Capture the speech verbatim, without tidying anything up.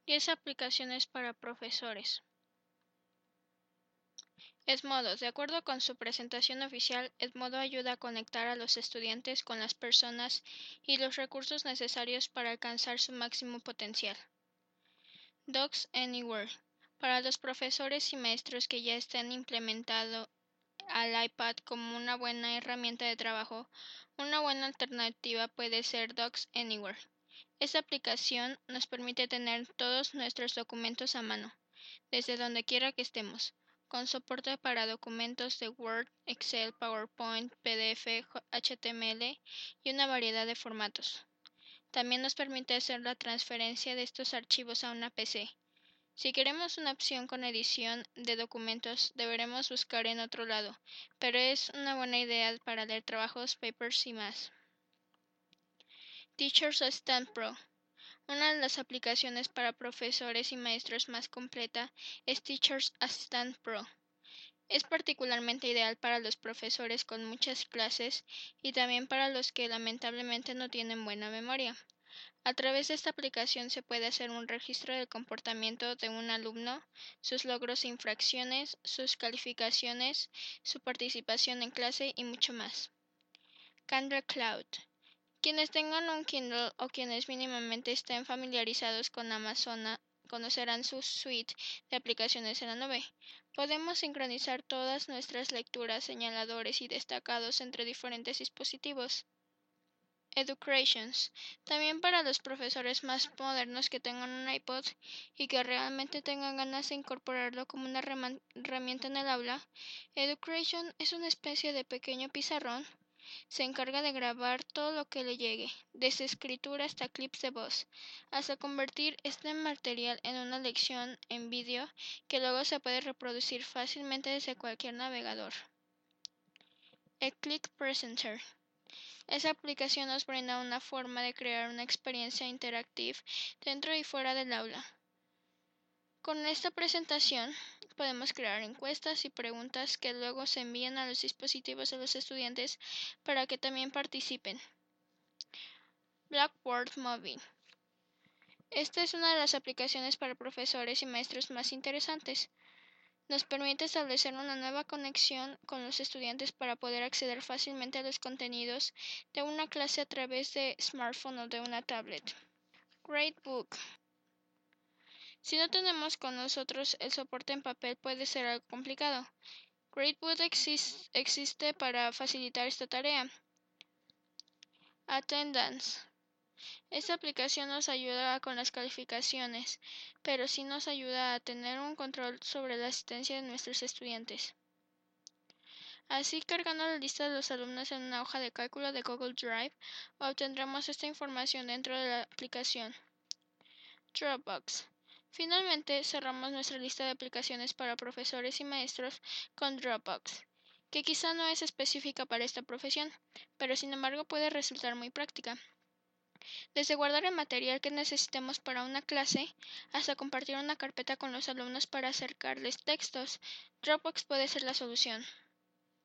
diez aplicaciones para profesores. Edmodo. De acuerdo con su presentación oficial, Edmodo ayuda a conectar a los estudiantes con las personas y los recursos necesarios para alcanzar su máximo potencial. Docs Anywhere. Para los profesores y maestros que ya están implementado al iPad como una buena herramienta de trabajo, una buena alternativa puede ser Docs Anywhere. Esta aplicación nos permite tener todos nuestros documentos a mano, desde donde quiera que estemos, con soporte para documentos de Word, Excel, PowerPoint, P D F, H T M L y una variedad de formatos. También nos permite hacer la transferencia de estos archivos a una P C. Si queremos una opción con edición de documentos, deberemos buscar en otro lado, pero es una buena idea para leer trabajos, papers y más. Teachers Assistant Pro. Una de las aplicaciones para profesores y maestros más completa es Teachers Assistant Pro. Es particularmente ideal para los profesores con muchas clases y también para los que lamentablemente no tienen buena memoria. A través de esta aplicación se puede hacer un registro del comportamiento de un alumno, sus logros e infracciones, sus calificaciones, su participación en clase y mucho más. Kindle Cloud. Quienes tengan un Kindle o quienes mínimamente estén familiarizados con Amazon conocerán su suite de aplicaciones en la nube. Podemos sincronizar todas nuestras lecturas, señaladores y destacados entre diferentes dispositivos. Educations. También para los profesores más modernos que tengan un iPod y que realmente tengan ganas de incorporarlo como una herramienta en el aula, Education es una especie de pequeño pizarrón. Se encarga de grabar todo lo que le llegue, desde escritura hasta clips de voz, hasta convertir este material en una lección en vídeo que luego se puede reproducir fácilmente desde cualquier navegador. eClick Presenter. Esa aplicación nos brinda una forma de crear una experiencia interactiva dentro y fuera del aula. Con esta presentación podemos crear encuestas y preguntas que luego se envían a los dispositivos de los estudiantes para que también participen. Blackboard Movie. Esta es una de las aplicaciones para profesores y maestros más interesantes. Nos permite establecer una nueva conexión con los estudiantes para poder acceder fácilmente a los contenidos de una clase a través de smartphone o de una tablet. Gradebook. Si no tenemos con nosotros el soporte en papel puede ser algo complicado. Gradebook exist existe para facilitar esta tarea. Attendance. Esta aplicación nos ayuda con las calificaciones, pero sí nos ayuda a tener un control sobre la asistencia de nuestros estudiantes. Así, cargando la lista de los alumnos en una hoja de cálculo de Google Drive, obtendremos esta información dentro de la aplicación. Dropbox. Finalmente, cerramos nuestra lista de aplicaciones para profesores y maestros con Dropbox, que quizá no es específica para esta profesión, pero sin embargo puede resultar muy práctica. Desde guardar el material que necesitemos para una clase hasta compartir una carpeta con los alumnos para acercarles textos, Dropbox puede ser la solución.